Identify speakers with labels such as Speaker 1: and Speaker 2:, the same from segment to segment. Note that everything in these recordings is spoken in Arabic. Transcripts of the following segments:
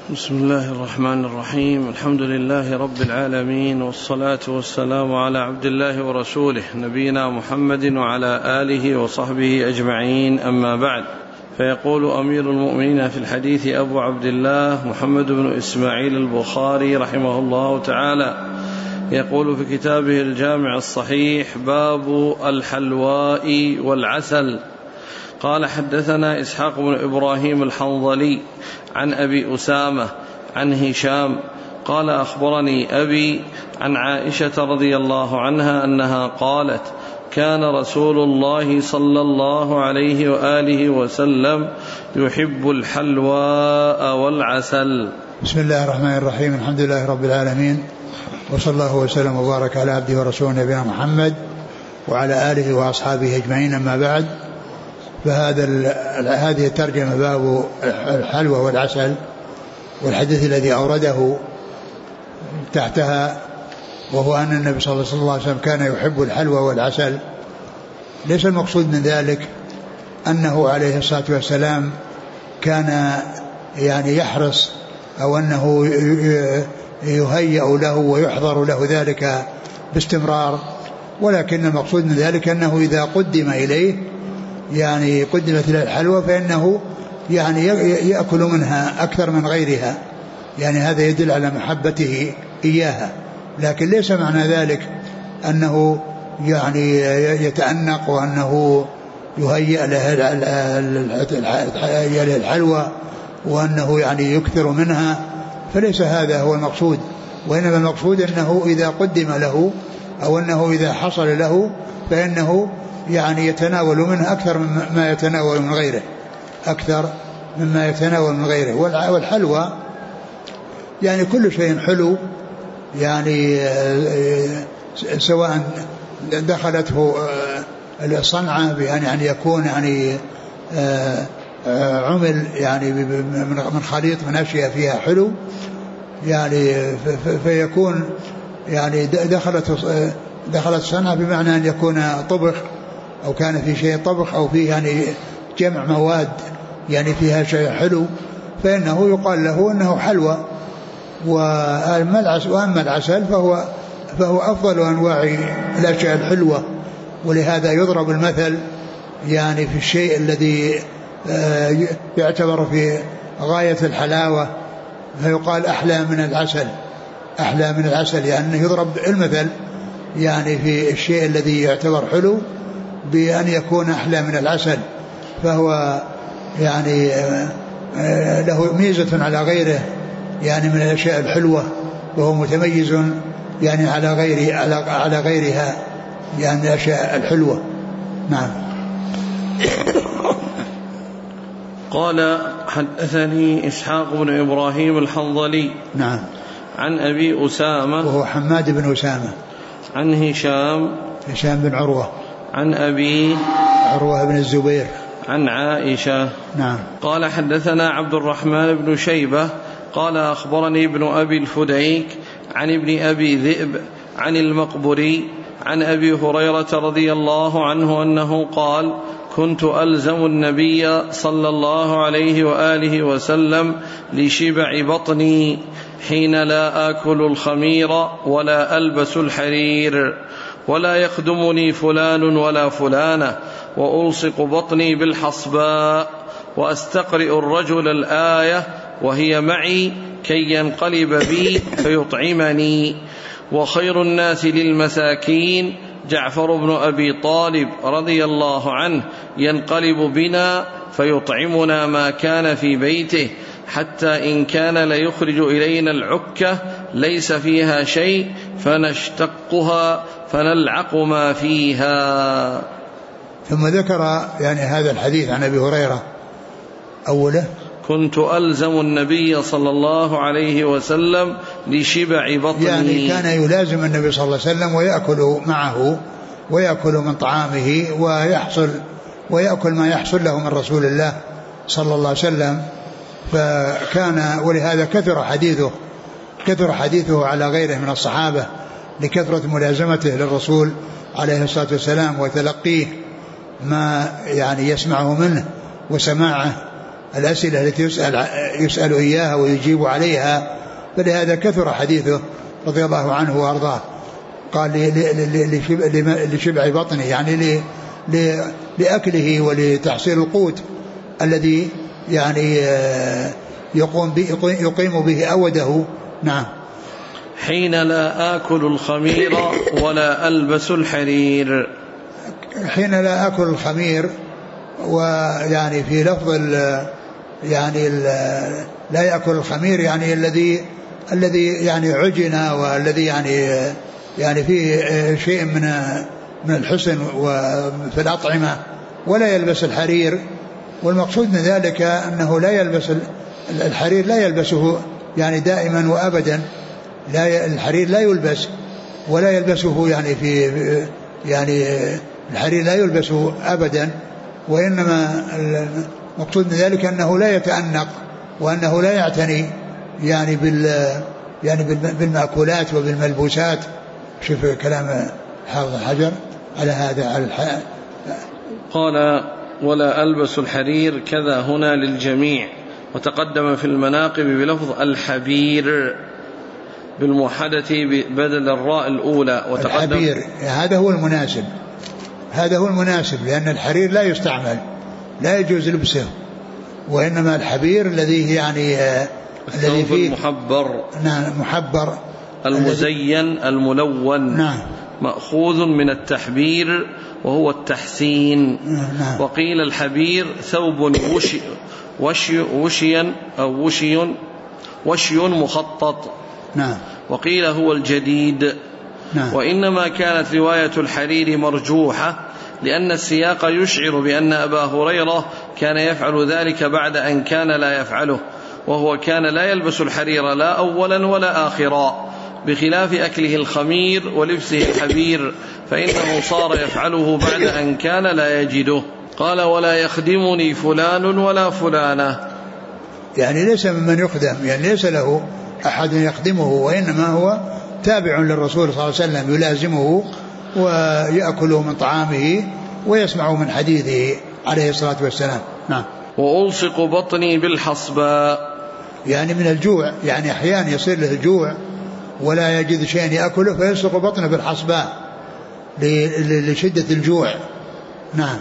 Speaker 1: بسم الله الرحمن الرحيم. الحمد لله رب العالمين، والصلاة والسلام على عبد الله ورسوله نبينا محمد وعلى آله وصحبه أجمعين، أما بعد. فيقول أمير المؤمنين في الحديث أبو عبد الله محمد بن إسماعيل البخاري رحمه الله تعالى، يقول في كتابه الجامع الصحيح: باب الحلواء والعسل. قال: حدثنا إسحاق بن إبراهيم الحنظلي عن أبي أسامة عن هشام قال: أخبرني أبي عن عائشة رضي الله عنها أنها قالت: كان رسول الله صلى الله عليه وآله وسلم يحب الحلواء والعسل.
Speaker 2: بسم الله الرحمن الرحيم. الحمد لله رب العالمين، وصلى الله وسلم وبارك على عبده ورسوله نبينا محمد وعلى آله وأصحابه أجمعين، أما بعد. هذه الترجمة باب الحلوى والعسل، والحديث الذي أورده تحتها وهو أن النبي صلى الله عليه وسلم كان يحب الحلوى والعسل. ليس المقصود من ذلك أنه عليه الصلاة والسلام كان يحرص أو أنه يهيأ له ويحضر له ذلك باستمرار، ولكن المقصود من ذلك أنه إذا قدم إليه قدمت إلى الحلوى فإنه يأكل منها أكثر من غيرها، هذا يدل على محبته إياها. لكن ليس معنى ذلك أنه يتأنق وأنه يهيأ له الحلوى وأنه يكثر منها، فليس هذا هو المقصود. وإنما المقصود أنه إذا قدم له أو أنه إذا حصل له فإنه يتناول منه أكثر مما يتناول من غيره، أكثر مما يتناول من غيره. والحلوى كل شيء حلو، سواء دخلته الصنعة بأن يكون عمل من خليط من أشياء فيها حلو، فيكون دخلت صنعة بمعنى أن يكون طبخ أو كان في شيء طبخ أو فيه جمع مواد فيها شيء حلو، فإنه يقال له أنه حلوى. وأما العسل فهو أفضل أنواع الأشياء الحلوة، ولهذا يضرب المثل في الشيء الذي يعتبر في غاية الحلاوة، فيقال أحلى من العسل، أحلى من العسل، لأنه يضرب المثل في الشيء الذي يعتبر حلو بأن يكون أحلى من العسل، فهو له ميزة على غيره من الأشياء الحلوة، وهو متميز على غيرها الأشياء الحلوة. نعم.
Speaker 1: قال: حدثني إسحاق بن إبراهيم الحنظلي
Speaker 2: نعم
Speaker 1: عن أبي أسامة
Speaker 2: وهو حماد بن أسامة
Speaker 1: عن هشام
Speaker 2: بن عروة
Speaker 1: عن أبي
Speaker 2: عروة بن الزبير
Speaker 1: عن عائشة.
Speaker 2: نعم.
Speaker 1: قال: حدثنا عبد الرحمن بن شيبة قال: أخبرني ابن أبي الفديك عن ابن أبي ذئب عن المقبري عن أبي هريرة رضي الله عنه أنه قال: كنت ألزم النبي صلى الله عليه وآله وسلم لشبع بطني حين لا آكل الخمير ولا ألبس الحرير، ولا يخدمني فلان ولا فلانة، وألصق بطني بالحصباء، وأستقرئ الرجل الآية وهي معي كي ينقلب بي فيطعمني. وخير الناس للمساكين جعفر بن أبي طالب رضي الله عنه ينقلب بنا فيطعمنا ما كان في بيته، حتى إن كان ليخرج إلينا العكة ليس فيها شيء فنشتقها فنلعق ما فيها.
Speaker 2: ثم ذكر هذا الحديث عن أبي هريرة. أوله:
Speaker 1: كنت ألزم النبي صلى الله عليه وسلم لشبع بطني،
Speaker 2: كان يلازم النبي صلى الله عليه وسلم ويأكل معه ويأكل من طعامه ويأكل ما يحصل له من رسول الله صلى الله عليه وسلم. فكان ولهذا كثر حديثه على غيره من الصحابة لكثرة ملازمته للرسول عليه الصلاة والسلام وتلقيه ما يسمعه منه وسماعه الأسئلة التي يسأل إياها ويجيب عليها، فلهذا كثر حديثه رضي الله عنه وأرضاه. قال لشبع بطنه، يعني لأكله ولتحصيل القوت الذي يعني يقيم به أوده. نعم.
Speaker 1: حين لا آكل الخمير ولا ألبس الحرير.
Speaker 2: حين لا آكل الخمير، ويعني في لفظ يعني لا يأكل الخمير يعني الذي يعني عجن، والذي يعني فيه شيء من الحسن وفي الأطعمة، ولا يلبس الحرير. والمقصود من ذلك أنه لا يلبس الحرير، لا يلبسه يعني دائما وأبدا، الحرير لا يلبس ولا يلبسه يعني الحرير لا يلبسه أبدا، وإنما المقصود من ذلك أنه لا يتأنق، وأنه لا يعتني يعني بالمأكولات وبالملبوسات. شوف كلام حافظ الحجر على هذا
Speaker 1: قال ولا ألبس الحرير كذا هنا للجميع. وتقدم في المناقب بلفظ الحبير بالموحدة بدل الراء الأولى.
Speaker 2: الحبير هذا هو المناسب، لأن الحرير لا يستعمل، لا يجوز لبسه، وإنما الحبير الذي يعني الذي فيه
Speaker 1: المحبر.
Speaker 2: نعم، محبر
Speaker 1: المزين الملون.
Speaker 2: نعم.
Speaker 1: مأخوذ من التحبير وهو التحسين.
Speaker 2: نعم.
Speaker 1: وقيل الحبير ثوب وشيا أو وشي مخطط.
Speaker 2: نعم.
Speaker 1: وقيل هو الجديد.
Speaker 2: نعم.
Speaker 1: وإنما كانت رواية الحرير مرجوحة لأن السياق يشعر بأن أبا هريرة كان يفعل ذلك بعد أن كان لا يفعله، وهو كان لا يلبس الحرير لا أولا ولا آخرا، بخلاف أكله الخمير ولبسه الحبير فإنه صار يفعله بعد أن كان لا يجده. قال ولا يخدمني فلان ولا فلانة،
Speaker 2: يعني ليس ممن يخدم، يعني ليس له أحد يخدمه، وإنما هو تابع للرسول صلى الله عليه وسلم، يلازمه ويأكل من طعامه ويسمع من حديثه عليه الصلاة والسلام. نعم.
Speaker 1: وألصق بطني بالحصباء،
Speaker 2: يعني من الجوع، يعني أحيانا يصير له الجوع ولا يجد شيء يأكله فيلصق بطنه بالحصباء لشدة الجوع. نعم.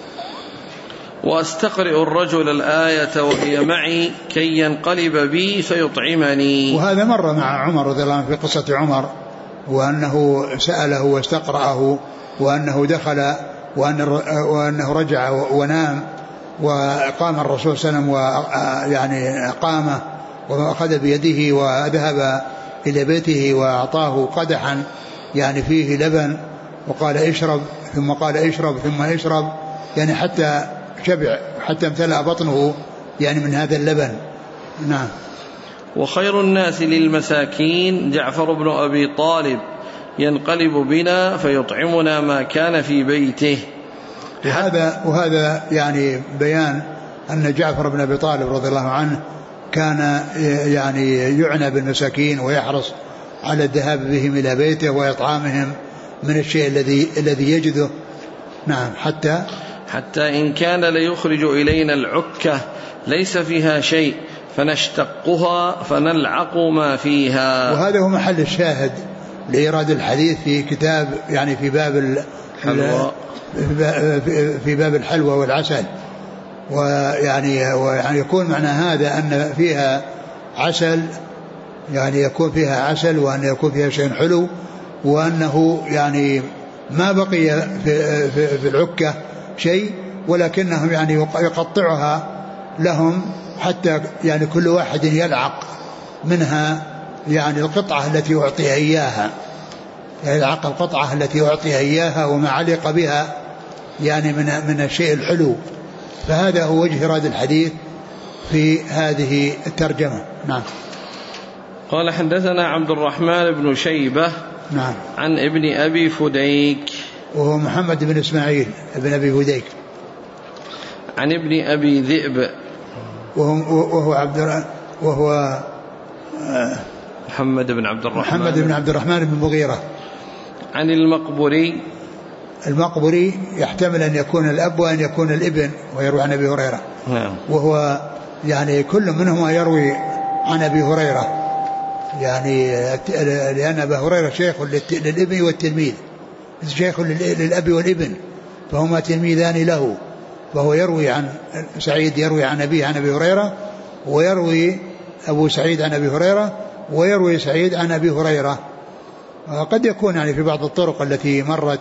Speaker 1: وأستقرئ الرجل الآية وهي معي كي ينقلب بي فيطعمني.
Speaker 2: وهذا مر مع عمر رضي الله عنه في قصة عمر، وأنه سأله واستقرأه، وأنه دخل وأنه رجع ونام، وقام الرسول صلى الله عليه وسلم ويعني قام وأخذ بيده وذهب إلى بيته وأعطاه قدحا يعني فيه لبن، وقال اشرب، ثم قال اشرب ثم اشرب، يعني حتى شبع، حتى امتلأ بطنه يعني من هذا اللبن. نعم.
Speaker 1: وخير الناس للمساكين جعفر بن أبي طالب ينقلب بنا فيطعمنا ما كان في بيته.
Speaker 2: وهذا يعني بيان أن جعفر بن أبي طالب رضي الله عنه كان يعني يعنى بالمساكين ويحرص على الذهاب بهم إلى بيته وإطعامهم من الشيء الذي يجده. نعم. حتى
Speaker 1: إن كان ليخرج إلينا العكة ليس فيها شيء فنشتقها فنلعق ما فيها.
Speaker 2: وهذا هو محل الشاهد لإيراد الحديث في كتاب يعني في باب الحلوى والعسل. ويعني يكون معنى هذا أن فيها عسل، يعني يكون فيها عسل، وأن يكون فيها شيء حلو، وأنه يعني ما بقي في العكة شيء، ولكنهم يعني يقطعها لهم حتى يعني كل واحد يلعق منها يعني القطعة التي أعطيها إياها، يلعق القطعة التي أعطيها إياها وما علق بها يعني من الشيء الحلو. فهذا هو وجه إيراد الحديث في هذه الترجمة. نعم.
Speaker 1: قال حدثنا عبد الرحمن بن شيبة.
Speaker 2: نعم.
Speaker 1: عن ابن أبي فديك
Speaker 2: وهو محمد بن إسماعيل ابن أبي فديك.
Speaker 1: عن ابن أبي ذئب
Speaker 2: وهو
Speaker 1: محمد بن عبد الرحمن
Speaker 2: بن مغيرة.
Speaker 1: عن
Speaker 2: المقبري يحتمل أن يكون الأب وأن يكون الابن، ويروي عن أبي هريرة.
Speaker 1: نعم.
Speaker 2: وهو يعني كل منهما يروي عن أبي هريرة، يعني لأن أبا هريرة شيخ للابن والتلميذ، شيخ للأب والابن، فهما تلميذان له، فهو يروي عن سعيد يروي عن أبيه عن أبي هريرة، ويروي أبو سعيد عن أبي هريرة، ويروي سعيد عن أبي هريرة. قد يكون يعني في بعض الطرق التي مرت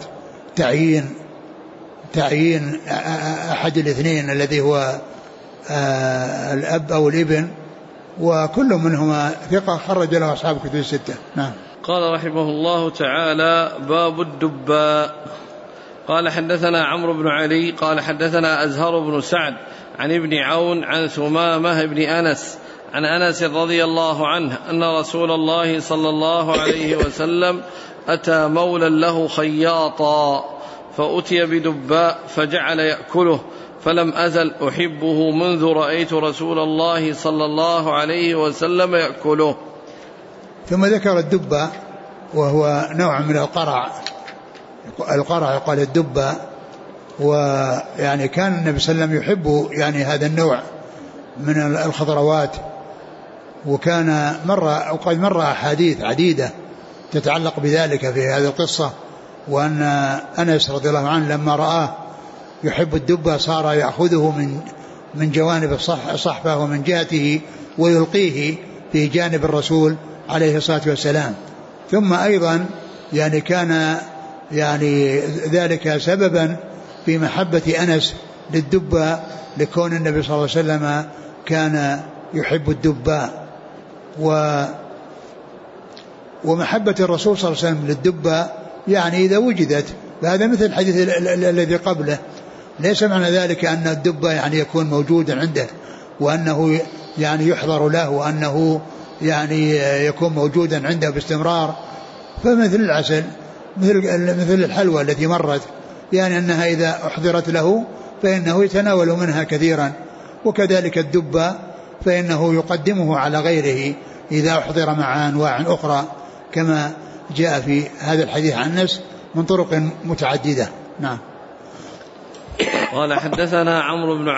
Speaker 2: تعيين أحد الاثنين الذي هو الأب أو الابن، وكل منهما ثقة خرج له أصحاب كتب الستة. نعم.
Speaker 1: قال رحمه الله تعالى: باب الدباء. قال حدثنا عمرو بن علي قال حدثنا أزهر بن سعد عن ابن عون عن ثمامة بن أنس عن أنس رضي الله عنه أن رسول الله صلى الله عليه وسلم أتى مولا له خياطا فأتي بدباء فجعل يأكله، فلم أزل أحبه منذ رأيت رسول الله صلى الله عليه وسلم يأكله.
Speaker 2: ثم ذكر الدباء وهو نوع من القرع يقال الدباء، ويعني كان النبي صلى الله عليه وسلم يحب يعني هذا النوع من الخضروات، وكان وقد مر أحاديث عديدة تتعلق بذلك في هذه القصة، وأن أنس رضي الله عنه لما رآه يحب الدباء صار يأخذه من جوانب الصحفة ومن جهته ويلقيه في جانب الرسول عليه الصلاة والسلام. ثم أيضا يعني كان يعني ذلك سببا في محبة أنس للدباء، لكون النبي صلى الله عليه وسلم كان يحب الدباء، ومحبة الرسول صلى الله عليه وسلم للدباء يعني إذا وجدت، فهذا مثل الحديث الذي قبله، ليس معنى ذلك أن الدباء يعني يكون موجودا عنده وأنه يعني يحضر له وأنه يعني يكون موجودا عنده باستمرار. فمثل العسل مثل الحلوى التي مرت، يعني أنها إذا أحضرت له فإنه يتناول منها كثيرا، وكذلك الدباء فإنه يقدمه على غيره إذا أحضر مع أنواع أخرى، كما جاء في هذا الحديث عن أنس من طرق متعددة. نعم.
Speaker 1: قال حدثنا عمرو بن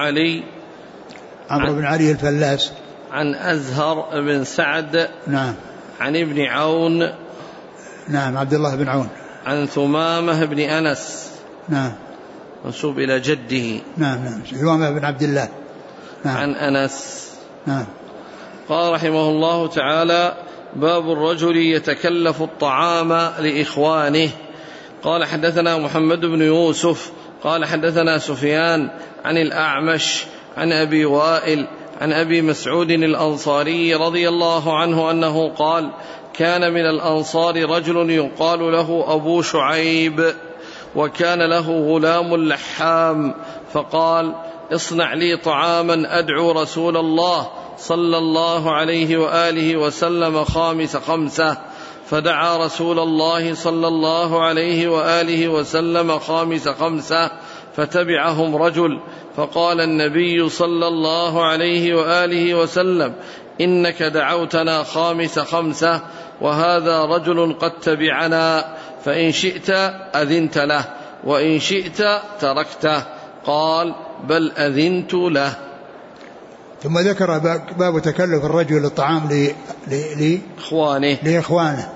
Speaker 1: علي
Speaker 2: الفلاس
Speaker 1: عن أزهر بن سعد
Speaker 2: نعم
Speaker 1: عن ابن عون
Speaker 2: نعم عبد الله بن عون
Speaker 1: عن ثمامة بن أنس
Speaker 2: نعم
Speaker 1: منسوب إلى جده
Speaker 2: نعم ثمامة بن عبد الله
Speaker 1: نعم عن أنس
Speaker 2: نعم.
Speaker 1: قال رحمه الله تعالى: باب الرجل يتكلف الطعام لإخوانه. قال حدثنا محمد بن يوسف قال حدثنا سفيان عن الأعمش عن أبي وائل عن أبي مسعود الأنصاري رضي الله عنه أنه قال: كان من الأنصار رجل يقال له أبو شعيب، وكان له غلام لحام، فقال: اصنع لي طعاما أدعو رسول الله صلى الله عليه وآله وسلم خامس خمسة. فدعا رسول الله صلى الله عليه وآله وسلم خامس خمسة، فتبعهم رجل، فقال النبي صلى الله عليه وآله وسلم: إنك دعوتنا خامس خمسة، وهذا رجل قد تبعنا، فإن شئت أذنت له وإن شئت تركته. قال: بل أذنت له.
Speaker 2: ثم ذكر باب تكلف الرجل الطعام لإخوانه،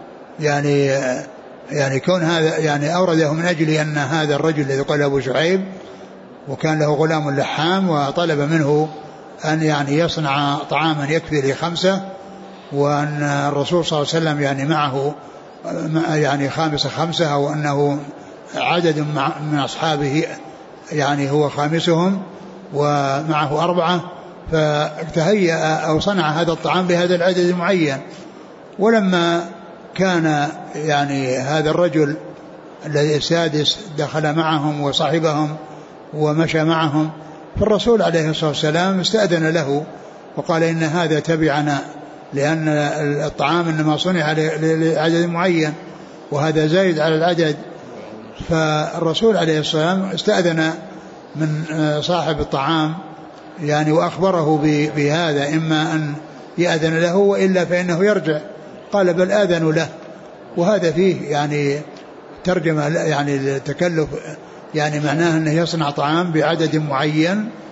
Speaker 2: يعني كون هذا يعني أورده من أجل أن هذا الرجل الذي قال أبو شعيب وكان له غلام لحام، وطلب منه أن يعني يصنع طعاما يكفي لخمسة، وأن الرسول صلى الله عليه وسلم يعني معه يعني خامس خمسة، أو أنه عدد من أصحابه يعني هو خامسهم ومعه أربعة، فتهيأ أو صنع هذا الطعام لهذا العدد المعين. ولما كان يعني هذا الرجل الذي السادس دخل معهم وصاحبهم ومشى معهم، فالرسول عليه الصلاة والسلام استأذن له وقال: إن هذا تبعنا، لأن الطعام إنما صنع لعدد معين وهذا زايد على العدد. فالرسول عليه الصلاة والسلام استأذن من صاحب الطعام يعني وأخبره بهذا، إما أن يأذن له وإلا فإنه يرجع. قال: بل آذن له. وهذا فيه يعني ترجمة يعني التكلف، يعني معناه أنه يصنع طعام بعدد معين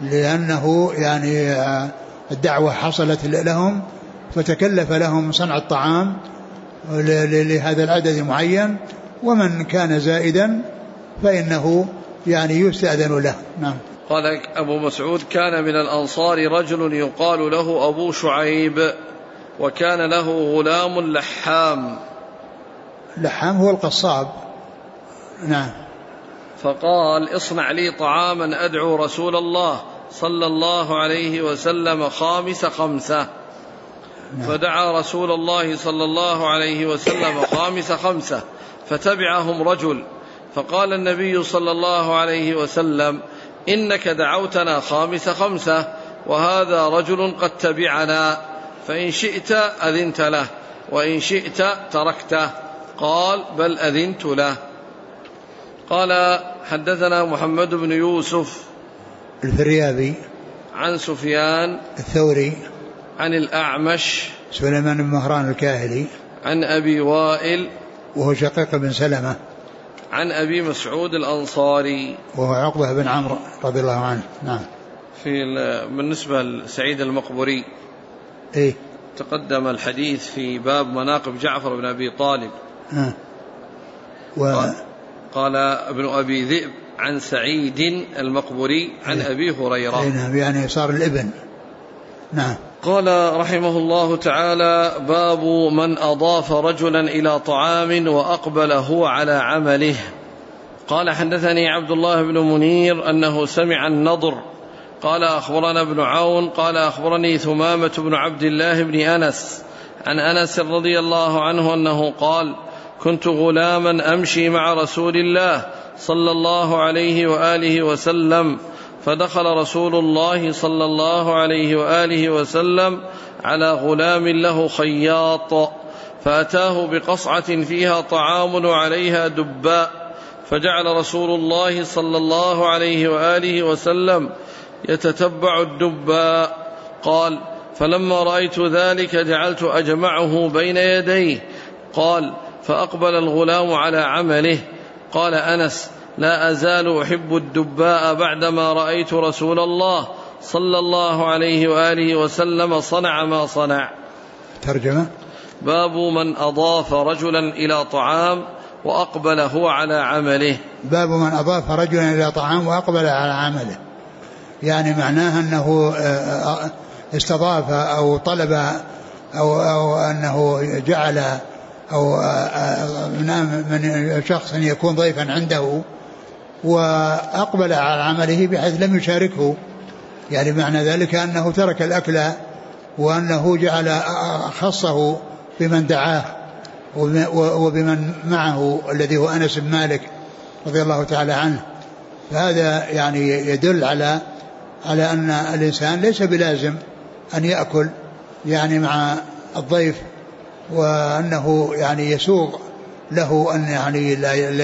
Speaker 2: لأنه يعني الدعوة حصلت لهم فتكلف لهم صنع الطعام لهذا العدد المعين، ومن كان زائدا فإنه يعني يستأذن له. نعم.
Speaker 1: قال أبو مسعود: كان من الأنصار رجل يقال له أبو شعيب، وكان له غلام لحام.
Speaker 2: لحام هو القصاب. نعم.
Speaker 1: فقال: اصنع لي طعاما أدعو رسول الله صلى الله عليه وسلم خامس خمسة.
Speaker 2: نعم.
Speaker 1: فدعا رسول الله صلى الله عليه وسلم خامس خمسة، فتبعهم رجل، فقال النبي صلى الله عليه وسلم: إنك دعوتنا خامس خمسة، وهذا رجل قد تبعنا، فإن شئت أذنت له، وإن شئت تركته. قال: بل أذنت له. قال: حدثنا محمد بن يوسف
Speaker 2: الفريابي
Speaker 1: عن سفيان
Speaker 2: الثوري
Speaker 1: عن الأعمش
Speaker 2: سليمان بن مهران الكاهلي
Speaker 1: عن أبي وائل
Speaker 2: وهو شقيق بن سلمة
Speaker 1: عن أبي مسعود الأنصاري
Speaker 2: وهو عقبة بن عمرو رضي الله عنه. نعم.
Speaker 1: بالنسبة لسعيد المقبري
Speaker 2: إيه؟
Speaker 1: تقدم الحديث في باب مناقب جعفر بن أبي طالب. قال ابن أبي ذئب عن سعيد المقبري عن أبي هريرة.
Speaker 2: يعني صار الابن. نعم.
Speaker 1: قال رحمه الله تعالى: باب من أضاف رجلا إلى طعام وأقبل هو على عمله. قال: حدثني عبد الله بن منير أنه سمع النضر قال: أخبرنا ابن عون قال: أخبرني ثمامة بن عبد الله بن أنس عن أنس رضي الله عنه أنه قال: كنت غلاما أمشي مع رسول الله صلى الله عليه وآله وسلم، فدخل رسول الله صلى الله عليه وآله وسلم على غلام له خياط، فأتاه بقصعة فيها طعام وعليها دباء، فجعل رسول الله صلى الله عليه وآله وسلم يتتبع الدباء. قال: فلما رأيت ذلك جعلت أجمعه بين يديه. قال: فأقبل الغلام على عمله. قال أنس: لا أزال أحب الدباء بعدما رأيت رسول الله صلى الله عليه وآله وسلم صنع ما صنع.
Speaker 2: ترجمة:
Speaker 1: باب من أضاف رجلا إلى طعام وأقبل هو على عمله.
Speaker 2: باب من أضاف رجلا إلى طعام وأقبل على عمله، يعني معناها أنه استضاف أو طلب أو أنه جعل أو من شخص يكون ضيفا عنده وأقبل على عمله بحيث لم يشاركه، يعني معنى ذلك أنه ترك الأكل وأنه جعل خصه بمن دعاه وبمن معه الذي هو أنس بن مالك رضي الله تعالى عنه. فهذا يعني يدل على أن الإنسان ليس بلازم أن يأكل يعني مع الضيف، وأنه يعني يسوغ له أن يعني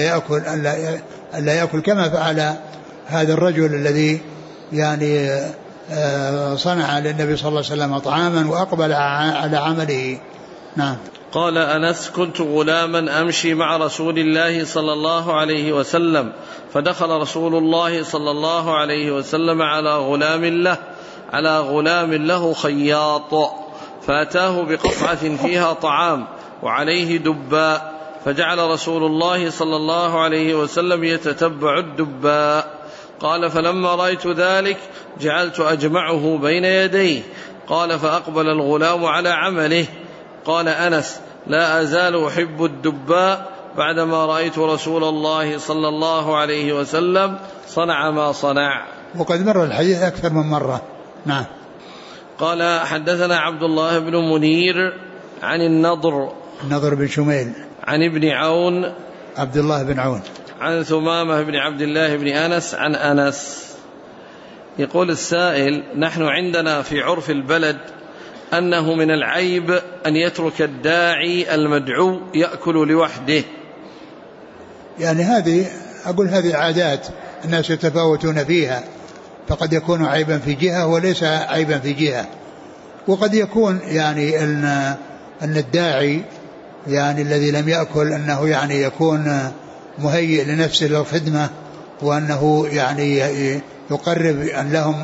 Speaker 2: لا يأكل كما فعل هذا الرجل الذي يعني صنع للنبي صلى الله عليه وسلم طعاما وأقبل على عمله. نعم.
Speaker 1: قال أنس: كنت غلاما أمشي مع رسول الله صلى الله عليه وسلم، فدخل رسول الله صلى الله عليه وسلم على غلام له خياط، فأتاه بقطعة فيها طعام وعليه دباء، فجعل رسول الله صلى الله عليه وسلم يتتبع الدباء. قال: فلما رأيت ذلك جعلت أجمعه بين يديه. قال: فأقبل الغلام على عمله. قال أنس: لا أزال أحب الدباء بعدما رأيت رسول الله صلى الله عليه وسلم صنع ما صنع.
Speaker 2: وقد مر الحديث أكثر من مرة. نعم.
Speaker 1: قال: حدثنا عبد الله بن منير عن النضر
Speaker 2: بن شميل
Speaker 1: عن ابن عون
Speaker 2: عبد الله بن عون
Speaker 1: عن ثمامة بن عبد الله بن أنس عن أنس. يقول السائل: نحن عندنا في عرف البلد أنه من العيب أن يترك الداعي المدعو يأكل لوحده.
Speaker 2: يعني هذه عادات الناس يتفاوتون فيها، فقد يكون عيبا في جهة وليس عيبا في جهة. وقد يكون يعني أن الداعي يعني الذي لم يأكل أنه يعني يكون مهيئ لنفسه للخدمة، وأنه يعني يقرب أن لهم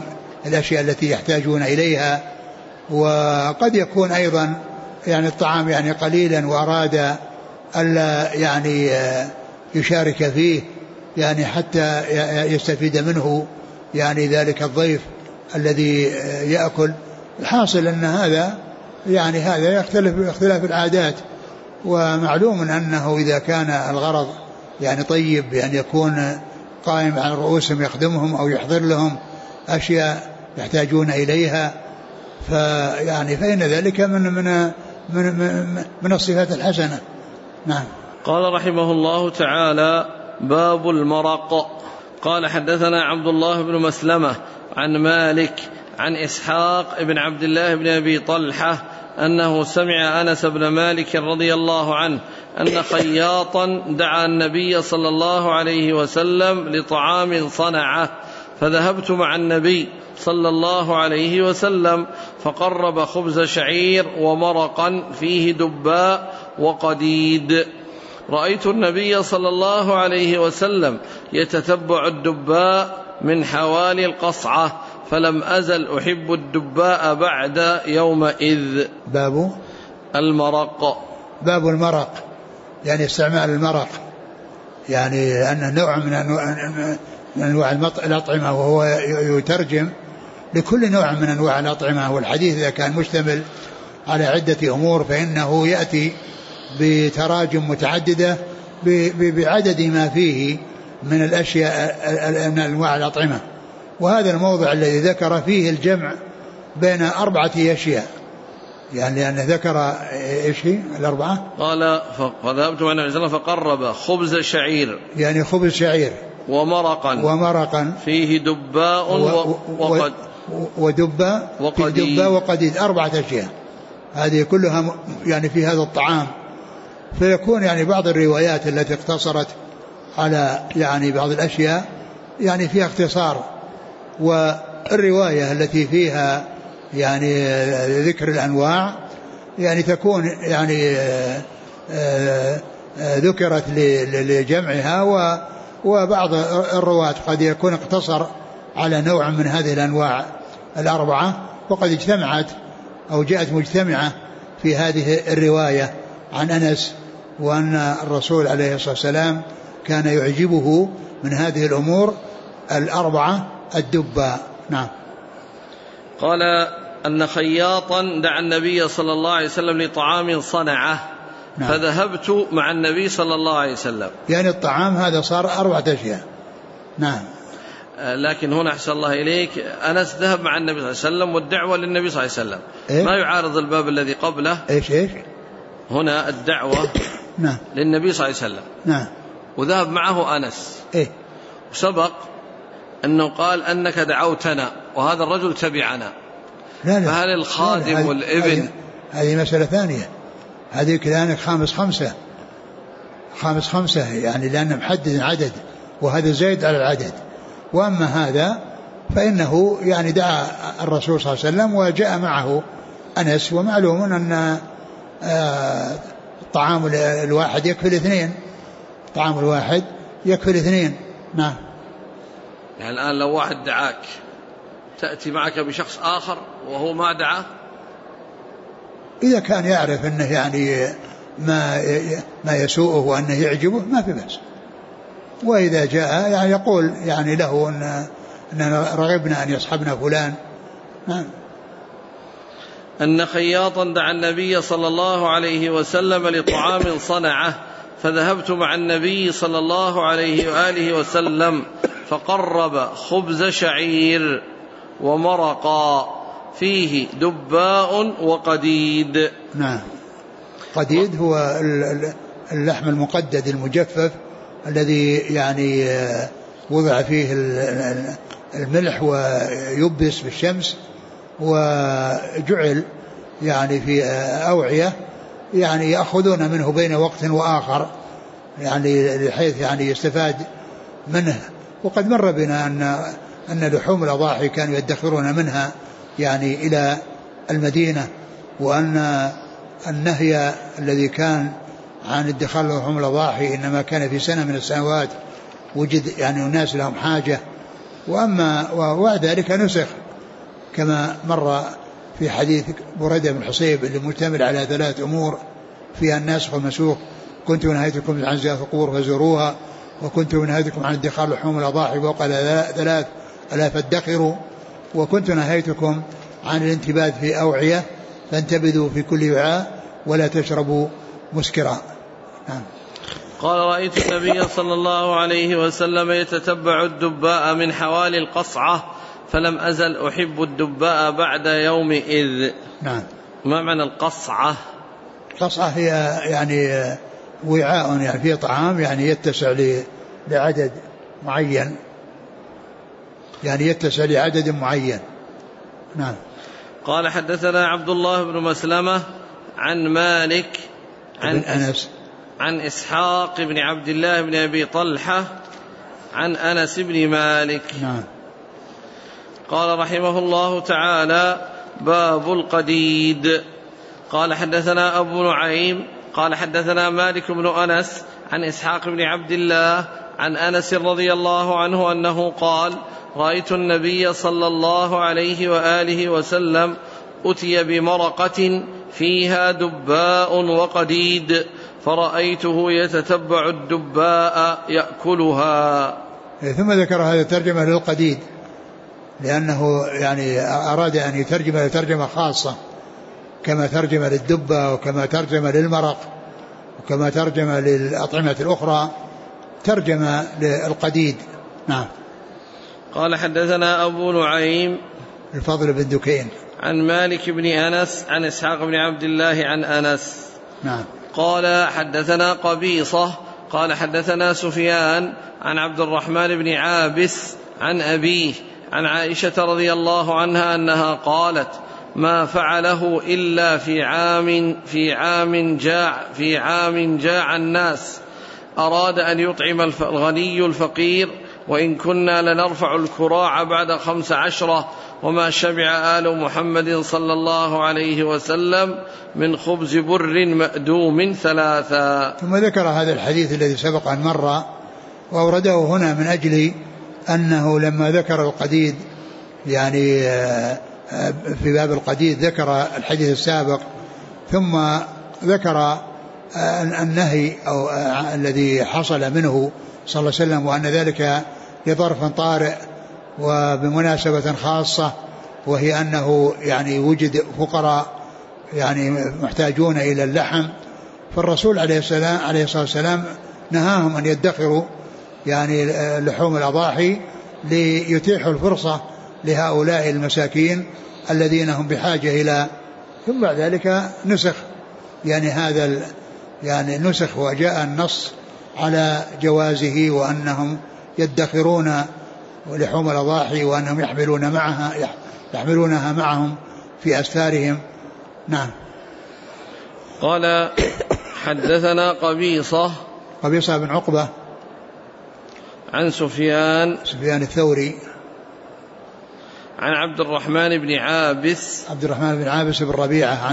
Speaker 2: الأشياء التي يحتاجون إليها. وقد يكون أيضا يعني الطعام يعني قليلا وأراد ألا يعني يشارك فيه يعني حتى يستفيد منه يعني ذلك الضيف الذي يأكل. الحاصل أن هذا يعني هذا يختلف اختلاف العادات. ومعلوم أنه إذا كان الغرض يعني طيب بأن يكون قائم على رؤوسهم يخدمهم أو يحضر لهم أشياء يحتاجون إليها فيعني فإن ذلك من الصفات الحسنة. نعم.
Speaker 1: قال رحمه الله تعالى: باب المرق. قال: حدثنا عبد الله بن مسلمة عن مالك عن إسحاق بن عبد الله بن أبي طلحة أنه سمع أنس بن مالك رضي الله عنه أن خياطا دعا النبي صلى الله عليه وسلم لطعام صنعه، فذهبت مع النبي صلى الله عليه وسلم فقرب خبز شعير ومرقا فيه دباء وقديد. رأيت النبي صلى الله عليه وسلم يتتبع الدباء من حوالي القصعة، فلم أزل أحب الدباء بعد يومئذ.
Speaker 2: باب
Speaker 1: المرق.
Speaker 2: باب المرق يعني استعمال المرق، يعني أنه نوع من أنواع الأطعمة، وهو يترجم لكل نوع من أنواع الأطعمة. والحديث إذا كان مشتمل على عدة أمور فإنه يأتي بتراجم متعددة بعدد ما فيه من الأشياء من أنواع الأطعمة. وهذا الموضع الذي ذكر فيه الجمع بين 4 أشياء، يعني لأنه ذكر إيش هي الأربعة؟
Speaker 1: قال: فذهبت مع النبي صلى الله عليه وسلم فقرب خبز شعير،
Speaker 2: يعني خبز شعير ومرقا
Speaker 1: فيه دباء
Speaker 2: ودباء وقديد 4 أشياء. هذه كلها يعني في هذا الطعام. فيكون يعني بعض الروايات التي اقتصرت على يعني بعض الأشياء يعني فيها اختصار، والرواية التي فيها يعني ذكر الأنواع يعني تكون يعني ذكرت لجمعها. وبعض الرواة قد يكون اقتصر على نوع من هذه الأنواع 4 وقد اجتمعت أو جاءت مجتمعة في هذه الرواية عن أنس، وأن الرسول عليه الصلاة والسلام كان يعجبه من هذه الأمور 4 الدباء. نعم.
Speaker 1: قال: أن خياطا دعا النبي صلى الله عليه وسلم لطعام صنعه. نعم. فذهبت مع النبي صلى الله عليه وسلم.
Speaker 2: يعني الطعام هذا صار 4 أشياء. نعم.
Speaker 1: لكن هنا أحسن الله إليك، أنس ذهب مع النبي صلى الله عليه وسلم والدعوة للنبي صلى الله عليه وسلم.
Speaker 2: إيه؟
Speaker 1: ما يعارض الباب الذي قبله.
Speaker 2: إيش
Speaker 1: هنا الدعوة
Speaker 2: نعم.
Speaker 1: للنبي صلى الله عليه وسلم.
Speaker 2: نعم.
Speaker 1: وذهب معه أنس.
Speaker 2: إيه؟
Speaker 1: وسبق أنه قال أنك دعوتنا وهذا الرجل تبعنا.
Speaker 2: لا.
Speaker 1: فهل الخادم والابن
Speaker 2: هذه مسألة ثانية. هذه كذلك خامس خمسة يعني لأنه محدد عدد، وهذا زايد على العدد. وأما هذا فإنه يعني دعا الرسول صلى الله عليه وسلم وجاء معه أنس. ومعلوم أن الطعام الواحد يكفي 2. طعام الواحد يكفي 2. نعم.
Speaker 1: يعني الآن لو واحد دعاك تأتي معك بشخص آخر وهو ما دعاه؟
Speaker 2: إذا كان يعرف أنه يعني ما يسوءه وأنه يعجبه ما في بأس. وإذا جاء يعني يقول يعني له أننا رغبنا أن يصحبنا فلان. نعم.
Speaker 1: أن خياطا دعا النبي صلى الله عليه وسلم لطعام صنعه، فذهبت مع النبي صلى الله عليه وآله وسلم فقرب خبز شعير ومرقا فيه دباء وقديد.
Speaker 2: نعم. قديد هو اللحم المقدد المجفف الذي يعني وضع فيه الملح ويبس بالشمس وجعل يعني في أوعية يعني يأخذون منه بين وقت وآخر يعني بحيث يعني يستفاد منه. وقد مر بنا أن لحوم الأضاحي كانوا يدخرون منها يعني إلى المدينة، وأن النهي الذي كان عن ادخار لحوم الأضاحي إنما كان في سنة من السنوات وجد يعني الناس لهم حاجة. وأما وذلك نسخ كما مر في حديث بريدة بن حصيب اللي مشتمل على 3 أمور فيها الناسخ والمنسوخ: كنت نهيتكم عن زيارة القبور فزوروها، وكنت نهيتكم عن ادخار لحوم الأضاحي فوق 3 ألا فادخروا، وكنت نهيتكم عن الانتباذ في أوعية فانتبذوا في كل وعاء ولا تشربوا مسكرا.
Speaker 1: قال: رأيت النبي صلى الله عليه وسلم يتتبع الدباء من حوالي القصعة فلم أزل أحب الدباء بعد يومئذ.
Speaker 2: نعم.
Speaker 1: ما معنى القصعة؟
Speaker 2: القصعة هي يعني وعاء يعني فيه طعام يعني يتسع لعدد معين، يعني يتسع لعدد معين. نعم.
Speaker 1: قال: حدثنا عبد الله بن مسلمة عن مالك عن
Speaker 2: أنس
Speaker 1: عن إسحاق بن عبد الله بن أبي طلحة عن أنس بن مالك.
Speaker 2: نعم.
Speaker 1: قال رحمه الله تعالى: باب القديد. قال: حدثنا أبو نعيم قال: حدثنا مالك بن أنس عن إسحاق بن عبد الله عن أنس رضي الله عنه أنه قال: رأيت النبي صلى الله عليه وآله وسلم أتي بمرقة فيها دباء وقديد فرأيته يتتبع الدباء يأكلها.
Speaker 2: ثم ذكر هذا الترجمة للقديد لأنه يعني أراد أن يترجم ترجمة خاصة، كما ترجم للدبة وكما ترجم للمرق وكما ترجم للأطعمة الأخرى ترجم للقديد. نعم.
Speaker 1: قال: حدثنا أبو نعيم
Speaker 2: الفضل بن دكين
Speaker 1: عن مالك بن أنس عن إسحاق بن عبد الله عن أنس.
Speaker 2: نعم.
Speaker 1: قال: حدثنا قبيصة قال: حدثنا سفيان عن عبد الرحمن بن عابس عن أبيه عن عائشة رضي الله عنها أنها قالت: ما فعله إلا في عام جاع الناس، أراد أن يطعم الغني الفقير، وإن كنا لنرفع الكراع بعد 15، وما شبع آل محمد صلى الله عليه وسلم من خبز بر مأدوم 3.
Speaker 2: ثم ذكر هذا الحديث الذي سبق أن مر وأورده هنا من أجل أنه لما ذكر القديد يعني في باب القديد ذكر الحديث السابق ثم ذكر النهي أو الذي حصل منه صلى الله عليه وسلم، وأن ذلك لظرف طارئ وبمناسبة خاصة، وهي أنه يعني وجد فقراء يعني محتاجون إلى اللحم، فالرسول عليه الصلاة والسلام نهاهم أن يدخروا يعني لحوم الأضاحي ليتيحوا الفرصة لهؤلاء المساكين الذين هم بحاجة إلى. ثم بعد ذلك نسخ يعني هذا يعني نسخ وجاء النص على جوازه وأنهم يدخرون لحوم الأضاحي وأنهم يحملونها معهم في أستارهم. نعم.
Speaker 1: قال: حدثنا قبيصة
Speaker 2: بن عقبة
Speaker 1: عن سفيان
Speaker 2: الثوري
Speaker 1: عن عبد الرحمن بن عابس
Speaker 2: بن ربيعة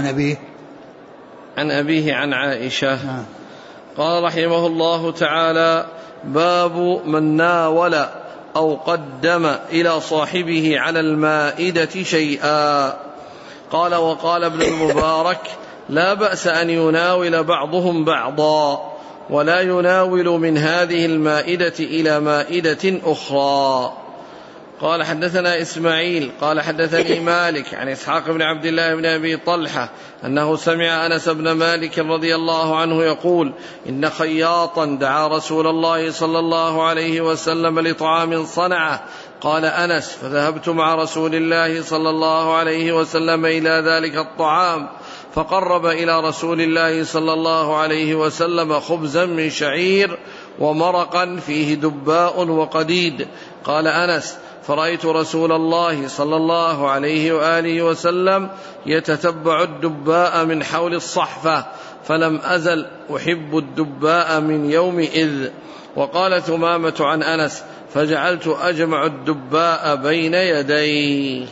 Speaker 2: عن أبيه
Speaker 1: عن عائشة. قال رحمه الله تعالى: باب من ناول أو قدم إلى صاحبه على المائدة شيئا. قال: وقال ابن المبارك: لا بأس أن يناول بعضهم بعضا، ولا يناول من هذه المائدة إلى مائدة أخرى. قال: حدثنا إسماعيل قال: حدثني مالك عن إسحاق بن عبد الله بن أبي طلحة أنه سمع أنس بن مالك رضي الله عنه يقول: إن خياطا دعا رسول الله صلى الله عليه وسلم لطعام صنعه. قال أنس: فذهبت مع رسول الله صلى الله عليه وسلم إلى ذلك الطعام، فقرب إلى رسول الله صلى الله عليه وسلم خبزا من شعير ومرقا فيه دباء وقديد. قال أنس: فرأيت رسول الله صلى الله عليه وآله وسلم يتتبع الدباء من حول الصحفة، فلم أزل أحب الدباء من يومئذ. وقال ثمامة عن أنس: فجعلت أجمع الدباء بين يديه.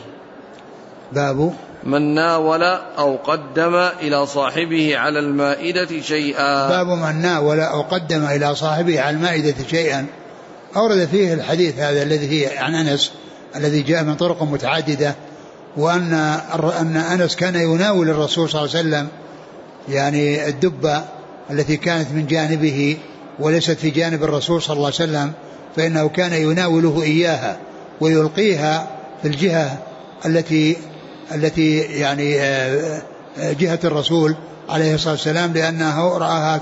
Speaker 2: باب
Speaker 1: من ناول أو قدم إلى صاحبه على المائدة شيئا.
Speaker 2: باب من ناول أو قدم إلى صاحبه على المائدة شيئا. أورد فيه الحديث هذا الذي هي عن أنس الذي جاء من طرق متعددة، وأن أنس كان يناول الرسول صلى الله عليه وسلم يعني الدبة التي كانت من جانبه وليست في جانب الرسول صلى الله عليه وسلم، فإنه كان يناوله إياها ويلقيها في الجهة التي يعني جهة الرسول عليه الصلاة والسلام، لأنه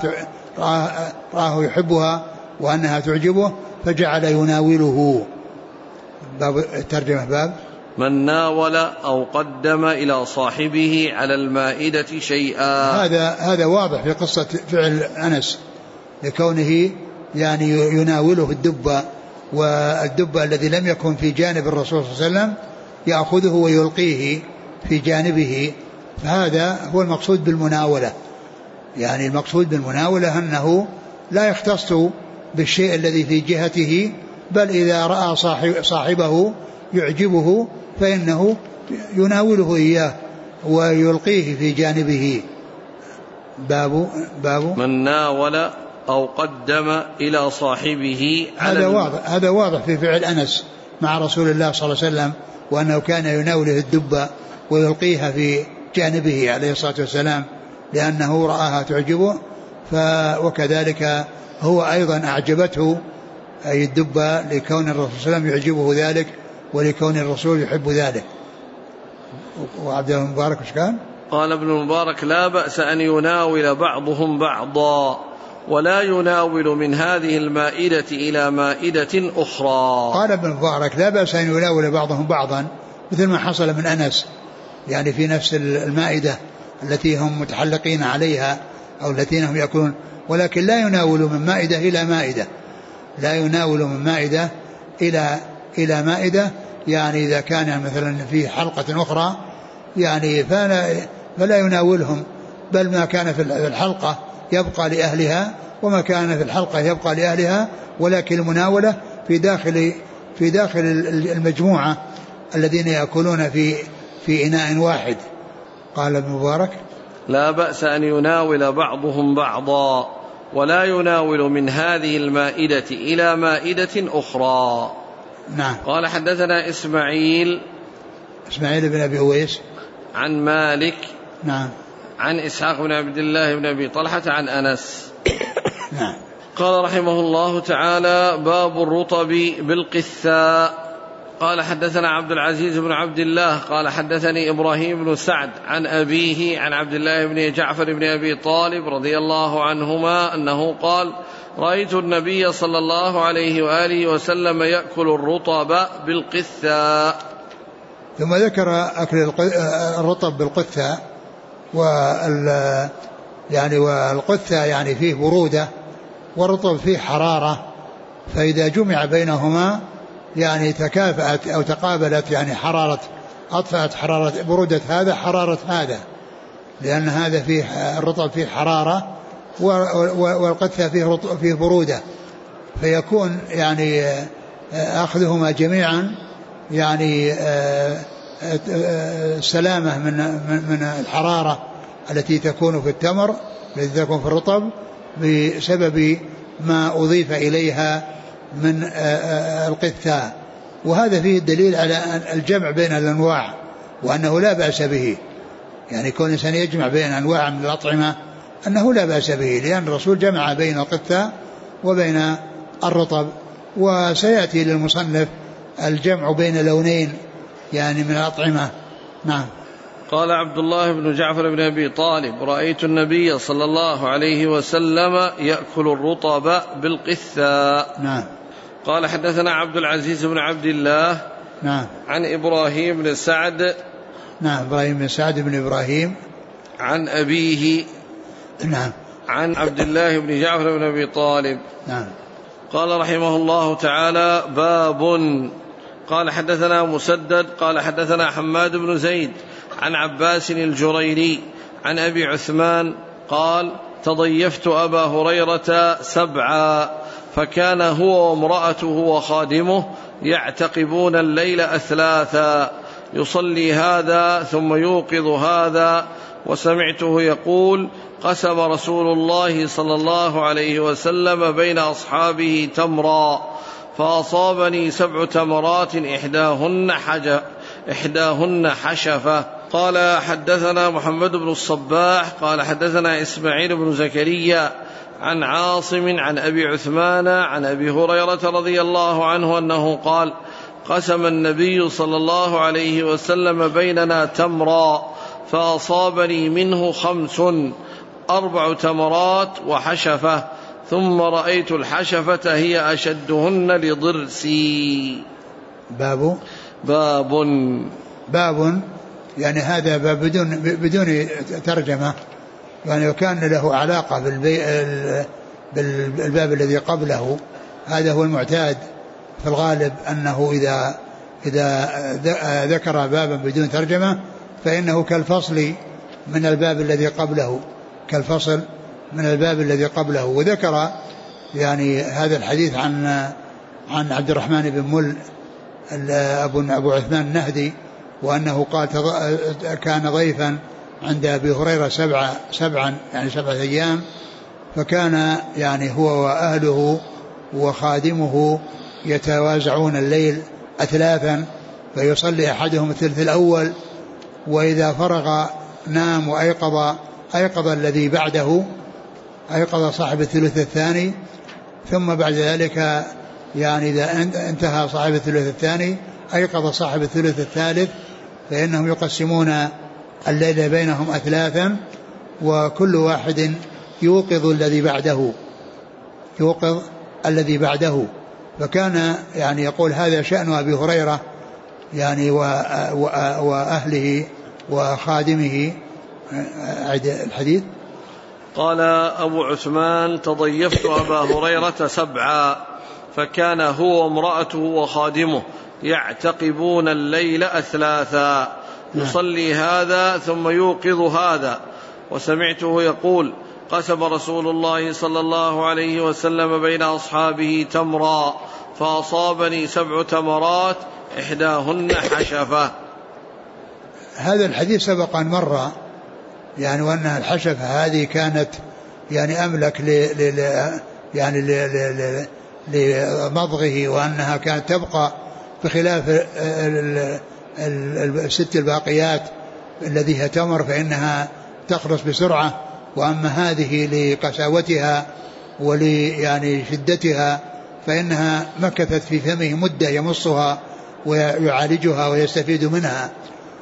Speaker 2: رآه يحبها وأنها تعجبه فجعل يناوله. باب الترجمة باب
Speaker 1: من ناول أو قدم إلى صاحبه على المائدة شيئا.
Speaker 2: هذا واضح في قصة فعل أنس لكونه يعني يناوله الدبة، والدبة الذي لم يكن في جانب الرسول صلى الله عليه وسلم يأخذه ويلقيه في جانبه، فهذا هو المقصود بالمناولة. يعني المقصود بالمناولة أنه لا يختص بالشيء الذي في جهته، بل إذا رأى صاحبه يعجبه فإنه يناوله إياه ويلقيه في جانبه. باب
Speaker 1: من ناول أو قدم إلى صاحبه
Speaker 2: هذا واضح في فعل أنس مع رسول الله صلى الله عليه وسلم، وأنه كان يناوله الدبة ويلقيها في جانبه عليه الصلاة والسلام لأنه رآها تعجبه، وكذلك هو أيضا أعجبته أي الدبة لكون الرسول صلى الله عليه وسلم يعجبه ذلك ولكون الرسول يحب ذلك. وعبد الله المبارك ايش كان؟
Speaker 1: قال ابن المبارك لا بأس أن يناول بعضهم بعضا ولا يناول من هذه المائدة إلى مائدة أخرى.
Speaker 2: قال ابن المبارك لا بأس أن يناول بعضهم بعضا مثل ما حصل من أنس، يعني في نفس المائدة التي هم متحلقين عليها أو التي هم يأكلون، ولكن لا يناول من مائدة إلى مائدة، لا يناول من مائدة إلى مائدة، يعني إذا كان مثلا في حلقة أخرى يعني فلا يناولهم، بل ما كان في الحلقة يبقى لأهلها وما كان في الحلقة يبقى لأهلها، ولكن المناولة في داخل المجموعة الذين يأكلون في إناء واحد. قال ابن مبارك
Speaker 1: لا بأس أن يناول بعضهم بعضا ولا يناول من هذه المائدة إلى مائدة أخرى.
Speaker 2: نعم.
Speaker 1: قال حدثنا إسماعيل
Speaker 2: بن أبي أويس
Speaker 1: عن مالك
Speaker 2: نعم
Speaker 1: عن إسحاق بن عبد الله بن أبي طلحة عن أنس.
Speaker 2: نعم.
Speaker 1: قال رحمه الله تعالى باب الرطب بالقثاء. قال حدثنا عبد العزيز بن عبد الله قال حدثني إبراهيم بن سعد عن أبيه عن عبد الله بن جعفر بن أبي طالب رضي الله عنهما أنه قال رأيت النبي صلى الله عليه وآله وسلم يأكل الرطب بالقثاء.
Speaker 2: ثم ذكر أكل الرطب بالقثاء، والقثاء يعني فيه برودة والرطب فيه حرارة، فإذا جمع بينهما يعني تكافأت أو تقابلت، يعني أطفأت حرارة برودة هذا حرارة هذا، لأن هذا فيه الرطب فيه حرارة والقثة فيه برودة، فيكون يعني أخذهما جميعا يعني سلامة من الحرارة التي تكون في التمر التي تكون في الرطب بسبب ما أضيف إليها من القثاء. وهذا فيه الدليل على الجمع بين الأنواع وأنه لا بأس به، يعني كون الإنسان يجمع بين أنواع من الأطعمة أنه لا بأس به، لأن الرسول جمع بين القثاء وبين الرطب. وسيأتي للمصنف الجمع بين لونين يعني من الأطعمة. نعم.
Speaker 1: قال عبد الله بن جعفر بن أبي طالب رأيت النبي صلى الله عليه وسلم يأكل الرطب بالقثاء.
Speaker 2: نعم.
Speaker 1: قال حدثنا عبد العزيز بن عبد الله
Speaker 2: نعم
Speaker 1: عن إبراهيم بن سعد
Speaker 2: نعم إبراهيم بن سعد بن إبراهيم
Speaker 1: عن أبيه
Speaker 2: نعم
Speaker 1: عن عبد الله بن جعفر بن أبي طالب.
Speaker 2: نعم.
Speaker 1: قال رحمه الله تعالى باب. قال حدثنا مسدد قال حدثنا حماد بن زيد عن عباس الجريري عن أبي عثمان قال تضيفت أبا هريرة 7 فكان هو وامرأته وخادمه يعتقبون الليل أثلاثا يصلي هذا ثم يوقظ هذا وسمعته يقول قسم رسول الله صلى الله عليه وسلم بين أصحابه تمرا فأصابني 7 تمرات إحداهن حشفة. قال حدثنا محمد بن الصباح قال حدثنا إسماعيل بن زكريا عن عاصم عن أبي عثمان عن أبي هريرة رضي الله عنه أنه قال قسم النبي صلى الله عليه وسلم بيننا تمرا فأصابني منه 5 4 تمرات وحشفة ثم رأيت الحشفة هي أشدهن لضرسي.
Speaker 2: باب يعني هذا باب بدون ترجمة، يعني وكان له علاقة بالباب الذي قبله. هذا هو المعتاد في الغالب، أنه إذا ذكر بابا بدون ترجمة فإنه كالفصل من الباب الذي قبله وذكر يعني هذا الحديث عن عبد الرحمن بن مل أبو عثمان النهدي، وأنه قال كان ضيفا عند أبي هريرة 7 أيام، فكان يعني هو وأهله وخادمه يتوازعون الليل 3، فيصلي أحدهم الثلث الأول، وإذا فرغ نام وأيقظ الذي بعده، أيقظ صاحب الثلث الثاني، ثم بعد ذلك يعني إذا انتهى صاحب الثلث الثاني أيقظ صاحب الثلث الثالث، فإنهم يقسمون الليل بينهم 3، وكل واحد يوقظ الذي بعده. فكان يعني يقول هذا شأن أبي هريرة يعني وأهله وخادمه. الحديث.
Speaker 1: قال أبو عثمان تضيفت أبا هريرة 7، فكان هو وامرأته وخادمه يعتقبون الليل 3، يصلي هذا ثم يوقظ هذا. وسمعته يقول قسم رسول الله صلى الله عليه وسلم بين أصحابه تمرا فأصابني 7 تمرات إحداهن حشفة.
Speaker 2: هذا الحديث سبق أن مر، يعني وأن الحشفة هذه كانت يعني أملك لمضغه، وأنها كانت تبقى بخلاف 6 الباقيات الذي هي تمر فإنها تخلص بسرعة، وأما هذه لقساوتها يعني شدتها فإنها مكثت في فمه مدة يمصها ويعالجها ويستفيد منها.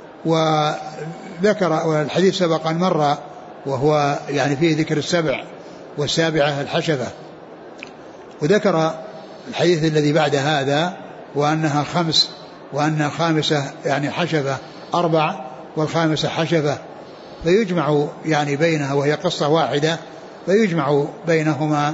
Speaker 2: وذكر والحديث سبق أن مر، وهو يعني فيه ذكر 7 والسابعة الحشفة. وذكر الحديث الذي بعد هذا وأنها 5، وأن الخامسة يعني حشفة 4، والخامسة حشفة، فيجمع يعني بينها، وهي قصة واحدة، فيجمع بينهما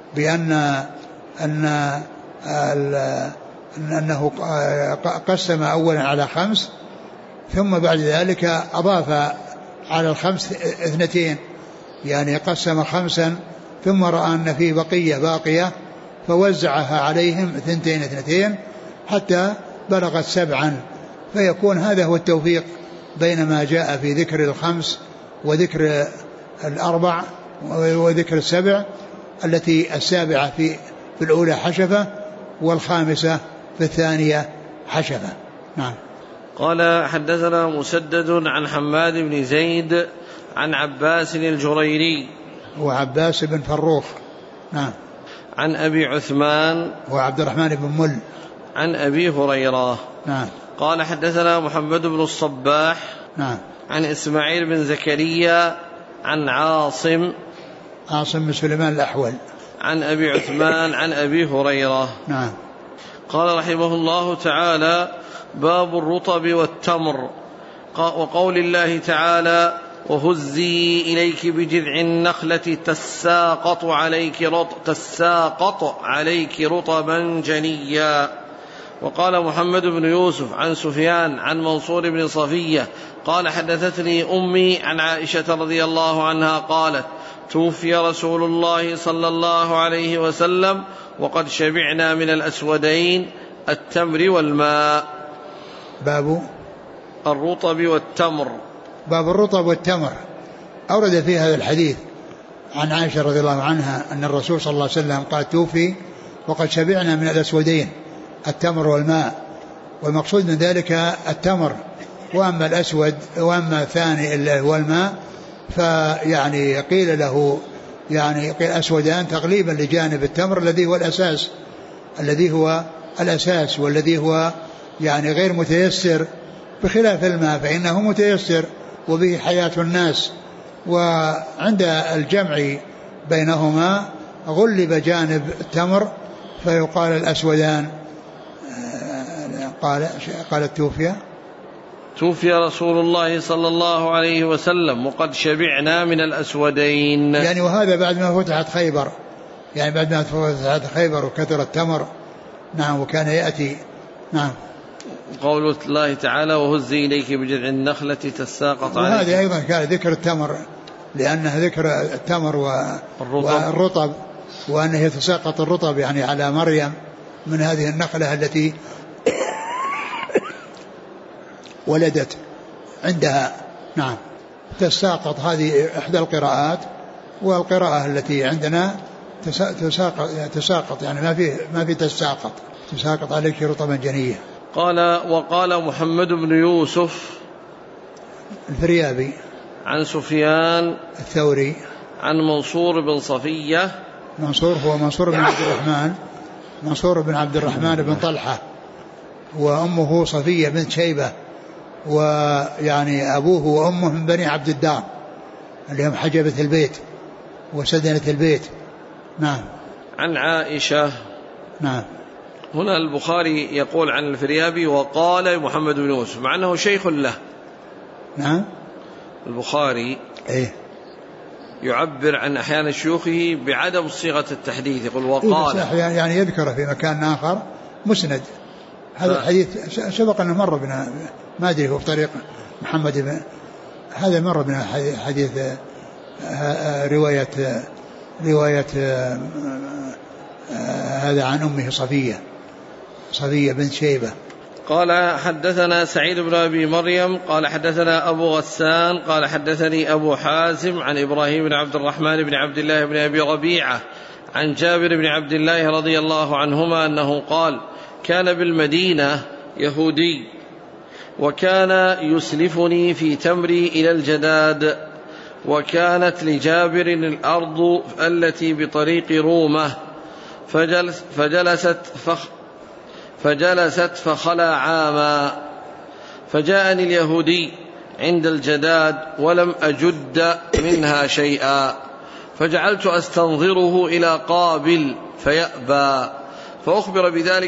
Speaker 2: أنه قسم أولا على 5، ثم بعد ذلك أضاف على 5 2، يعني قسم 5 ثم رأى أن فيه باقية فوزعها عليهم 2 حتى بلغت 7، فيكون هذا هو التوفيق بين ما جاء في ذكر 5 وذكر 4 وذكر 7، التي 7 في الأولى حشفة، والخامسة في الثانية حشفة. نعم.
Speaker 1: قال حدثنا مسدد عن حماد بن زيد عن عباس الجريري
Speaker 2: وعباس بن فروخ. نعم.
Speaker 1: عن أبي عثمان
Speaker 2: وعبد الرحمن بن مل
Speaker 1: عن أبي هريرة.
Speaker 2: نعم.
Speaker 1: قال حدثنا محمد بن الصباح.
Speaker 2: نعم.
Speaker 1: عن إسماعيل بن زكريا عن عاصم
Speaker 2: بن سليمان الأحول
Speaker 1: عن أبي عثمان عن أبي هريرة.
Speaker 2: نعم.
Speaker 1: قال رحمه الله تعالى باب الرطب والتمر، وقول الله تعالى وهزي إليك بجذع النخلة تساقط عليك رطبا جنيا. وقال محمد بن يوسف عن سفيان عن منصور بن صفية قال حدثتني أمي عن عائشة رضي الله عنها قالت توفي رسول الله صلى الله عليه وسلم وقد شبعنا من الأسودين التمر والماء.
Speaker 2: باب
Speaker 1: الرطب والتمر.
Speaker 2: باب الرطب والتمر. أورد في هذا الحديث عن عائشة رضي الله عنها أن الرسول صلى الله عليه وسلم قال توفي وقد شبعنا من الأسودين التمر والماء، والمقصود من ذلك التمر. وأما الأسود وأما الثاني اللي هو الماء فيعني قيل له يعني قيل أسودان تغليبا لجانب التمر الذي هو الأساس والذي هو يعني غير متيسر، بخلاف الماء فإنه متيسر وبه حياة الناس. وعند الجمع بينهما غلب جانب التمر فيقال الأسودان. قال توفي
Speaker 1: رسول الله صلى الله عليه وسلم وقد شبعنا من الأسودين.
Speaker 2: يعني وهذا بعد ما فتحت خيبر، يعني بعد ما فتحت خيبر وكثر التمر. نعم. وكان يأتي. نعم.
Speaker 1: قول الله تعالى وهزي إليك بجذع النخلة تساقط عليك.
Speaker 2: وهذا أيضا كان ذكر التمر لأنه ذكر التمر والرطب وأنه يتساقط الرطب يعني على مريم من هذه النخلة التي ولدت عندها. نعم. تساقط هذه إحدى القراءات، والقراءة التي عندنا تساقط يعني ما في تساقط عليك رطبا جنية.
Speaker 1: وقال محمد بن يوسف
Speaker 2: الفريابي
Speaker 1: عن سفيان
Speaker 2: الثوري
Speaker 1: عن منصور بن صفية.
Speaker 2: منصور هو منصور بن عبد الرحمن بن طلحة، وأمه صفية بنت شيبة، ويعني أبوه وأمه من بني عبد الدار اللي هم حجبة البيت وسدنة البيت. نعم.
Speaker 1: عن عائشة.
Speaker 2: نعم.
Speaker 1: هنا البخاري يقول عن الفريابي وقال محمد بن يوسف مع أنه شيخ له.
Speaker 2: نعم.
Speaker 1: البخاري يعبر عن أحيان شيوخه بعدم صيغة التحديث، يقول وقال
Speaker 2: يعني يذكره في مكان آخر مسند. هذا الحديث سبق أنه مر بنا، ما أدري هو في طريق محمد بن، هذا مر بنا حديث رواية هذا عن أمه صفية بنت شيبة.
Speaker 1: قال حدثنا سعيد بن أبي مريم قال حدثنا أبو غسان قال حدثني أبو حازم عن إبراهيم بن عبد الرحمن بن عبد الله بن أبي ربيعة عن جابر بن عبد الله رضي الله عنهما أنه قال كان بالمدينة يهودي وكان يسلفني في تمري إلى الجداد، وكانت لجابر الأرض التي بطريق رومة، فجلست فخلى عاما، فجاءني اليهودي عند الجداد ولم أجد منها شيئا، فجعلت أستنظره إلى قابل فيأبى، فأخبر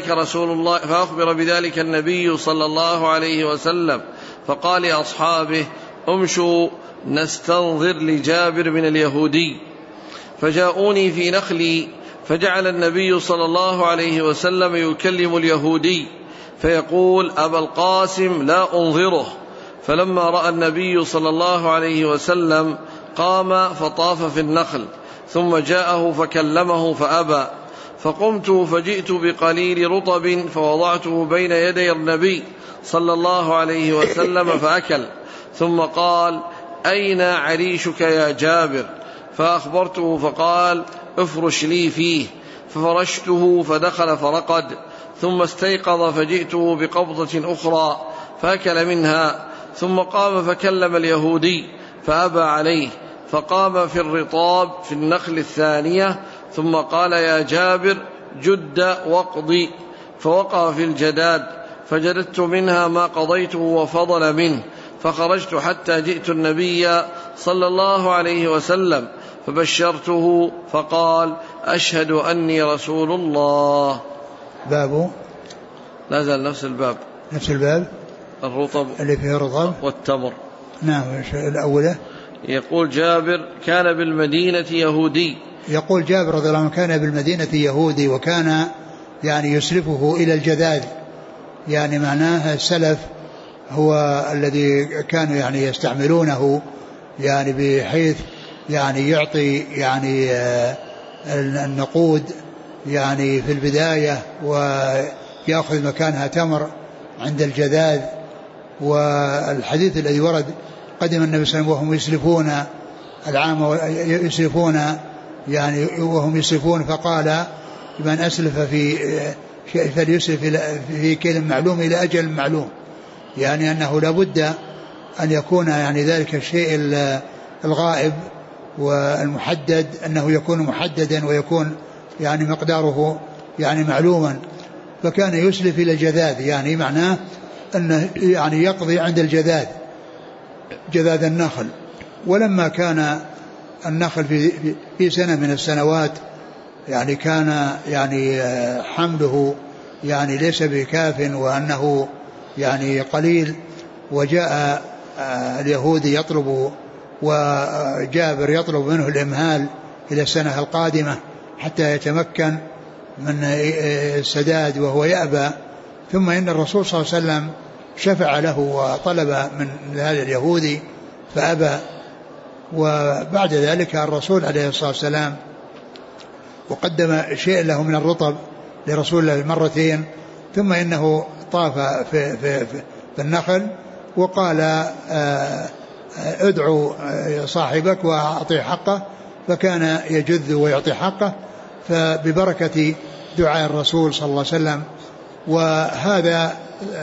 Speaker 1: بذلك النبي صلى الله عليه وسلم، فقال لأصحابه امشوا نستنظر لجابر من اليهودي، فجاءوني في نخلي، فجعل النبي صلى الله عليه وسلم يكلم اليهودي فيقول أبا القاسم لا أنظره، فلما رأى النبي صلى الله عليه وسلم قام فطاف في النخل، ثم جاءه فكلمه فأبى، فقمت فجئت بقليل رطب فوضعته بين يدي النبي صلى الله عليه وسلم فأكل، ثم قال أين عريشك يا جابر؟ فأخبرته فقال افرش لي فيه، ففرشته فدخل فرقد، ثم استيقظ فجئته بقبضة أخرى فأكل منها، ثم قام فكلم اليهودي فأبى عليه، فقام في الرطاب في النخل الثانية، ثم قال يا جابر جد واقضي، فوقع في الجداد، فجددت منها ما قضيته وفضل منه، فخرجت حتى جئت النبي صلى الله عليه وسلم فبشرته، فقال أشهد أني رسول الله.
Speaker 2: باب
Speaker 1: لا زال نفس الباب الرطب
Speaker 2: اللي فيه الرطب
Speaker 1: والتمر.
Speaker 2: نعم. الأولى
Speaker 1: يقول جابر كان بالمدينة يهودي،
Speaker 2: يقول جابر رضي الله عنه كان بالمدينة يهودي، وكان يعني يسلفه إلى الجذاذ، يعني معناه السلف هو الذي كانوا يعني يستعملونه يعني بحيث يعني يعطي يعني النقود يعني في البداية ويأخذ مكانها تمر عند الجذاذ. والحديث الذي ورد قدم النبي صلى الله عليه وسلم وهم يسلفون العام يسلفون يعني وهم يسلفون، فقال من أسلف فليسرف في كيل معلوم إلى أجل معلوم، يعني أنه لابد أن يكون يعني ذلك الشيء الغائب والمحدد أنه يكون محددا ويكون يعني مقداره يعني معلوما. فكان يسلف إلى الجذاذ، يعني معناه أنه يعني يقضي عند الجذاذ، جذاذ النخل. ولما كان النخل في سنة من السنوات يعني كان يعني حمله يعني ليس بكاف وأنه يعني قليل، وجاء اليهودي يطلب وجابر يطلب منه الإمهال إلى السنة القادمة حتى يتمكن من السداد وهو يأبى. ثم إن الرسول صلى الله عليه وسلم شفع له وطلب من هذا اليهودي فأبى. وبعد ذلك الرسول عليه الصلاة والسلام وقدم شيء له من الرطب لرسول الله مرتين، ثم إنه طاف في النخل وقال ادعو صاحبك وأعطيه حقه، فكان يجذ ويعطي حقه، فببركة دعاء الرسول صلى الله عليه وسلم. وهذا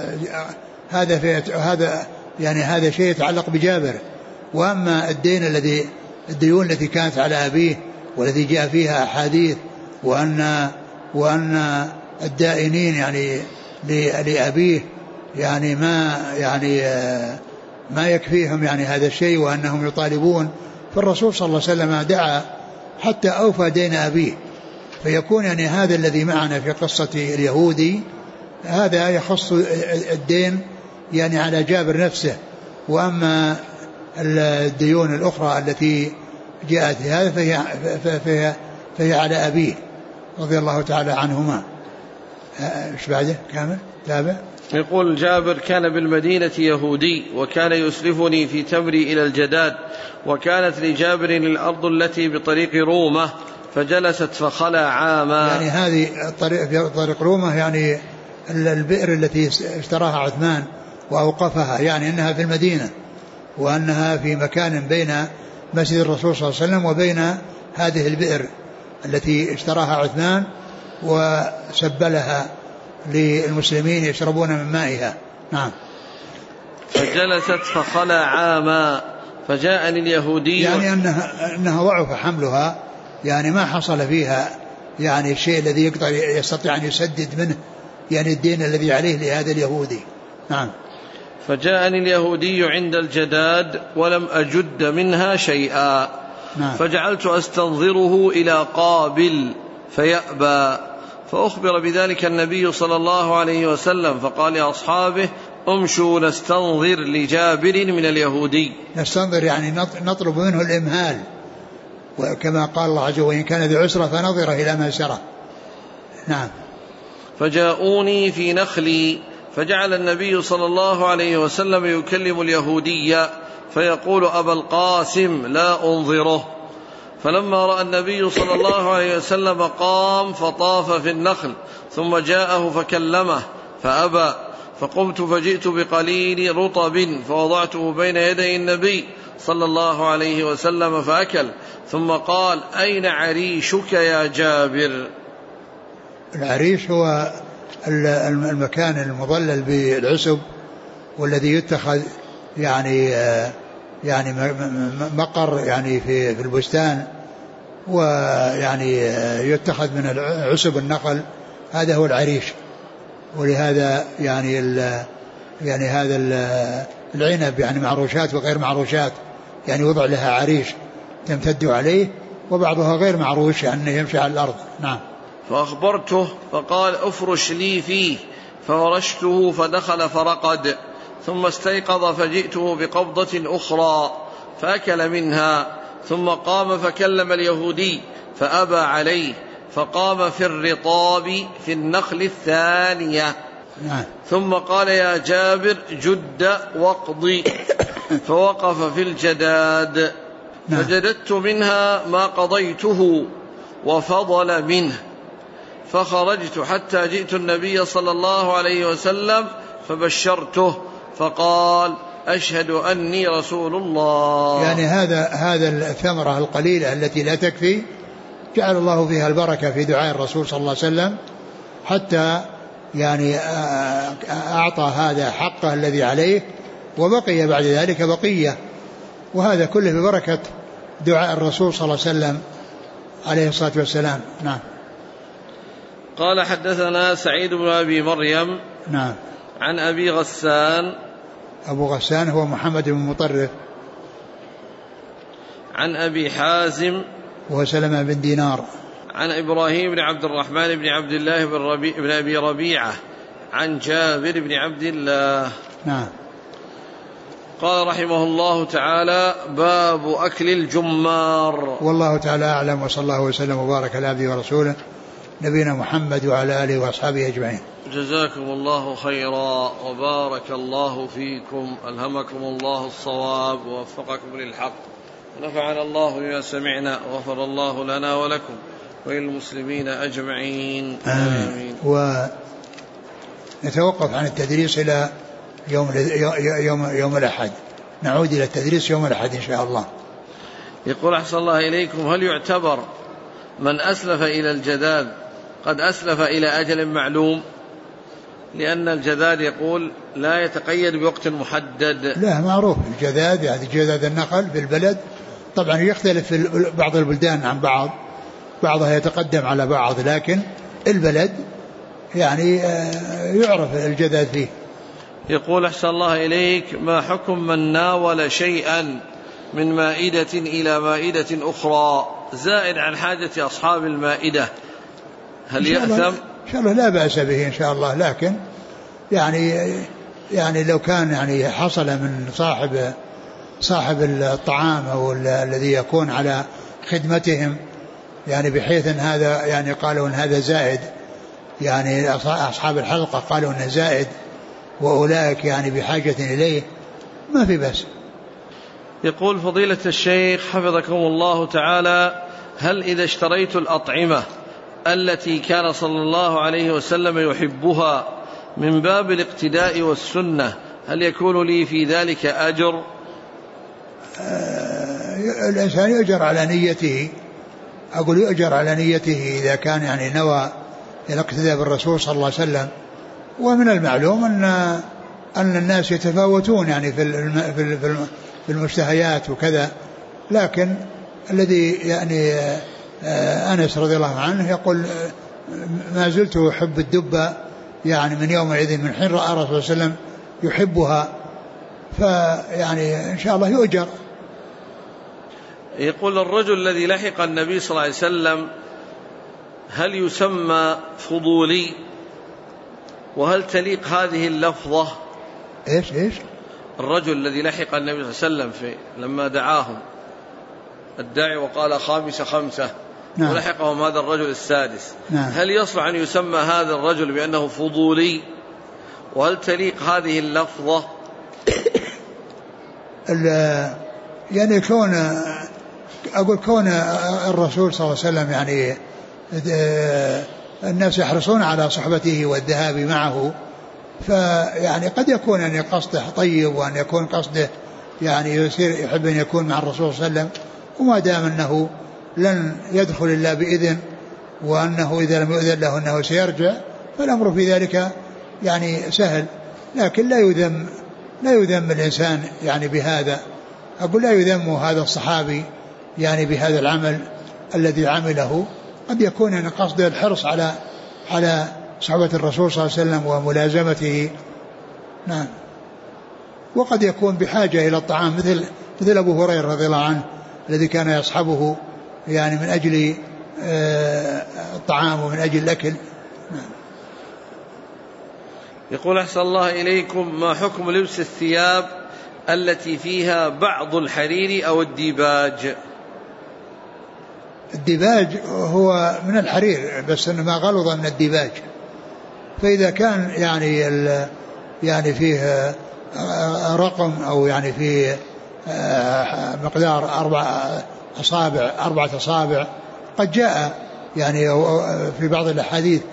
Speaker 2: هذا شيء يتعلق بجابر. وأما الديون التي كانت على أبيه والذي جاء فيها أحاديث وأن الدائنين يعني لأبيه يعني ما يكفيهم يعني هذا الشيء وأنهم يطالبون، فالرسول صلى الله عليه وسلم دعا حتى أوفى دين أبيه. فيكون يعني هذا الذي معنا في قصة اليهودي هذا يخص الدين يعني على جابر نفسه. وأما الديون الأخرى التي جاءت هذا فهي على أبيه رضي الله تعالى عنهما. ايش بعده كامل تابع؟
Speaker 1: يقول جابر: كان بالمدينة يهودي وكان يسلفني في تمري إلى الجداد، وكانت لجابر الأرض التي بطريق رومة فجلست فخلى عاما.
Speaker 2: يعني هذه طريق رومة يعني البئر التي اشتراها عثمان وأوقفها، يعني أنها في المدينة وأنها في مكان بين مسجد الرسول صلى الله عليه وسلم وبين هذه البئر التي اشتراها عثمان وسبلها للمسلمين يشربون من مائها. نعم.
Speaker 1: فجلست فخلى عاما فجاءني اليهودي،
Speaker 2: يعني أنها ضعف حملها، يعني ما حصل فيها يعني الشيء الذي يقدر يستطيع أن يسدد منه يعني الدين الذي عليه لهذا اليهودي. نعم.
Speaker 1: فجاءني اليهودي عند الجداد ولم أجد منها شيئا.
Speaker 2: نعم.
Speaker 1: فجعلت أستنظره إلى قابل فيأبى، فأخبر بذلك النبي صلى الله عليه وسلم فقال لأصحابه: امشوا نستنظر لجابر من اليهودي.
Speaker 2: نستنظر يعني نطلب منه الإمهال، وكما قال الله عز وجل: وإن كان ذي عسرة فنظر إلى ميسرة. نعم.
Speaker 1: فجاءوني في نخلي، فجعل النبي صلى الله عليه وسلم يكلم اليهودي فيقول: أبا القاسم لا أنظره. فلما رأى النبي صلى الله عليه وسلم قام فطاف في النخل، ثم جاءه فكلمه فأبى، فقمت فجئت بقليل رطب فوضعته بين يدي النبي صلى الله عليه وسلم فأكل، ثم قال: أين عريشك يا جابر؟
Speaker 2: العريش هو المكان المظلل بالعسب والذي يتخذ يعني مقر يعني في البستان، ويعني يتخذ من عسب النخل، هذا هو العريش. ولهذا يعني هذا العنب يعني معروشات وغير معروشات، يعني وضع لها عريش تمتد عليه، وبعضها غير معروش يعني يمشي على الأرض. نعم.
Speaker 1: فأخبرته فقال: افرش لي فيه، فورشته فدخل فرقد، ثم استيقظ فجئته بقبضة أخرى فأكل منها، ثم قام فكلم اليهودي فأبى عليه، فقام في الرطاب في النخل الثانية. ثم قال: يا جابر جد واقضي. فوقف في الجداد فجددت منها ما قضيته وفضل منه، فخرجت حتى جئت النبي صلى الله عليه وسلم فبشرته فقال: أشهد أني رسول الله.
Speaker 2: يعني هذا الثمرة القليلة التي لا تكفي جعل الله فيها البركة في دعاء الرسول صلى الله عليه وسلم، حتى يعني أعطى هذا حقه الذي عليه، وبقي بعد ذلك بقية. وهذا كله ببركة دعاء الرسول صلى الله عليه وسلم عليه الصلاة والسلام. نعم.
Speaker 1: قال حدثنا سعيد بن أبي مريم.
Speaker 2: نعم.
Speaker 1: عن أبي غسان.
Speaker 2: أبو غسان هو محمد بن مطرف.
Speaker 1: عن أبي حازم
Speaker 2: وهو سلمة بن دينار.
Speaker 1: عن إبراهيم بن عبد الرحمن بن عبد الله بن أبي ربيعة عن جابر بن عبد الله.
Speaker 2: نعم.
Speaker 1: قال رحمه الله تعالى: باب أكل الجمار.
Speaker 2: والله تعالى أعلم، وصلى الله وسلم وبارك على عبده ورسوله نبينا محمد وعلى آله وأصحابه أجمعين.
Speaker 1: جزاكم الله خيرا وبارك الله فيكم، ألهمكم الله الصواب ووفقكم للحق، ونفعنا الله بما سمعنا، وغفر الله لنا ولكم وللمسلمين أجمعين.
Speaker 2: آمين. ونتوقف عن التدريس إلى يوم الأحد، نعود إلى التدريس يوم الأحد إن شاء الله.
Speaker 1: يقول أحسن الله إليكم: هل يعتبر من أسلف إلى الجداد قد أسلف إلى أجل معلوم؟ لأن الجداد يقول لا يتقيد بوقت محدد.
Speaker 2: لا، معروف الجداد، يعني جداد النخل في البلد طبعا يختلف في بعض البلدان عن بعض، بعضها يتقدم على بعض، لكن البلد يعني يعرف الجداد فيه.
Speaker 1: يقول أحسن الله إليك: ما حكم من ناول شيئا من مائدة إلى مائدة أخرى زائد عن حاجة أصحاب المائدة، هل يأثم؟
Speaker 2: إن شاء الله لا بأس به إن شاء الله، لكن يعني لو كان يعني حصل من صاحب الطعام أو الذي يكون على خدمتهم، يعني بحيث أن هذا يعني قالوا أن هذا زائد، يعني أصحاب الحلقة قالوا أنه زائد وأولئك يعني بحاجة إليه، ما في بس.
Speaker 1: يقول فضيلة الشيخ حفظكم الله تعالى: هل إذا اشتريت الأطعمة التي كان صلى الله عليه وسلم يحبها من باب الاقتداء والسنة هل يكون لي في ذلك أجر؟
Speaker 2: الإنسان يؤجر على نيته، أقول يؤجر على نيته إذا كان يعني نوى الاقتداء بالرسول صلى الله عليه وسلم. ومن المعلوم أن الناس يتفاوتون يعني في المشتهيات وكذا، لكن الذي يعني أنس رضي الله عنه يقول: ما زلت أحب الدبة يعني من يومئذ، من حين رأى الرسول صلى الله عليه وسلم يحبها، فيعني إن شاء الله يؤجر.
Speaker 1: يقول: الرجل الذي لحق النبي صلى الله عليه وسلم هل يسمى فضولي؟ وهل تليق هذه اللفظة؟
Speaker 2: إيش
Speaker 1: الرجل الذي لحق النبي صلى الله عليه وسلم لما دعاهم الداعي وقال 5
Speaker 2: نعم.
Speaker 1: ولحقهم هذا الرجل السادس،
Speaker 2: نعم.
Speaker 1: هل يصلح أن يسمى هذا الرجل بأنه فضولي؟ وهل تليق هذه اللفظة؟
Speaker 2: يعني كون الرسول صلى الله عليه وسلم يعني الناس يحرصون على صحبته والذهاب معه، فيعني قد يكون يعني قصده طيب، وأن يكون قصده يعني يصير يحب أن يكون مع الرسول صلى الله عليه وسلم، وما دام أنه لن يدخل إلا بإذن، وأنه إذا لم يؤذن له أنه سيرجع، فالأمر في ذلك يعني سهل. لكن لا يذم الإنسان يعني بهذا، أقول لا يذم هذا الصحابي يعني بهذا العمل الذي عمله، قد يكون يعني قصده الحرص على صحبة الرسول صلى الله عليه وسلم وملازمته. نعم. وقد يكون بحاجة إلى الطعام، مثل أبو هريرة رضي الله عنه الذي كان يصحبه يعني من أجل الطعام ومن أجل الأكل. نعم.
Speaker 1: يقول: أحسن الله إليكم، ما حكم لبس الثياب التي فيها بعض الحرير أو الديباج؟
Speaker 2: الديباج هو من الحرير، بس إنما غلظ من الديباج، فإذا كان يعني فيه رقم أو يعني فيه مقدار 4 أصابع، قد جاء يعني في بعض الأحاديث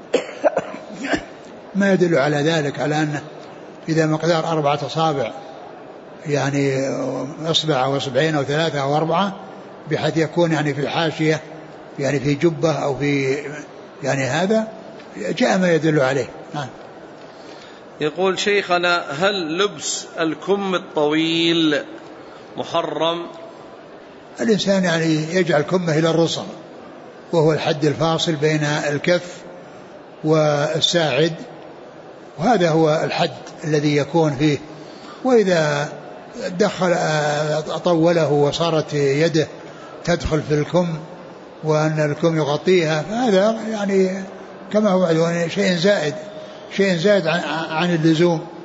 Speaker 2: ما يدل على ذلك، على أن إذا مقدار 4 أصابع يعني أصبع أو أصبعين أو 3 أو 4، بحيث يكون يعني في الحاشية يعني في جبة أو في يعني هذا، جاء ما يدل عليه. نعم.
Speaker 1: يقول شيخنا: هل لبس الكم الطويل محرم؟
Speaker 2: الإنسان يعني يجعل كمه إلى الرسغ، وهو الحد الفاصل بين الكف والساعد، وهذا هو الحد الذي يكون فيه. وإذا دخل طوله وصارت يده تدخل في الكم وأن الكم يغطيها، فهذا يعني كما هو شيء زائد عن اللزوم.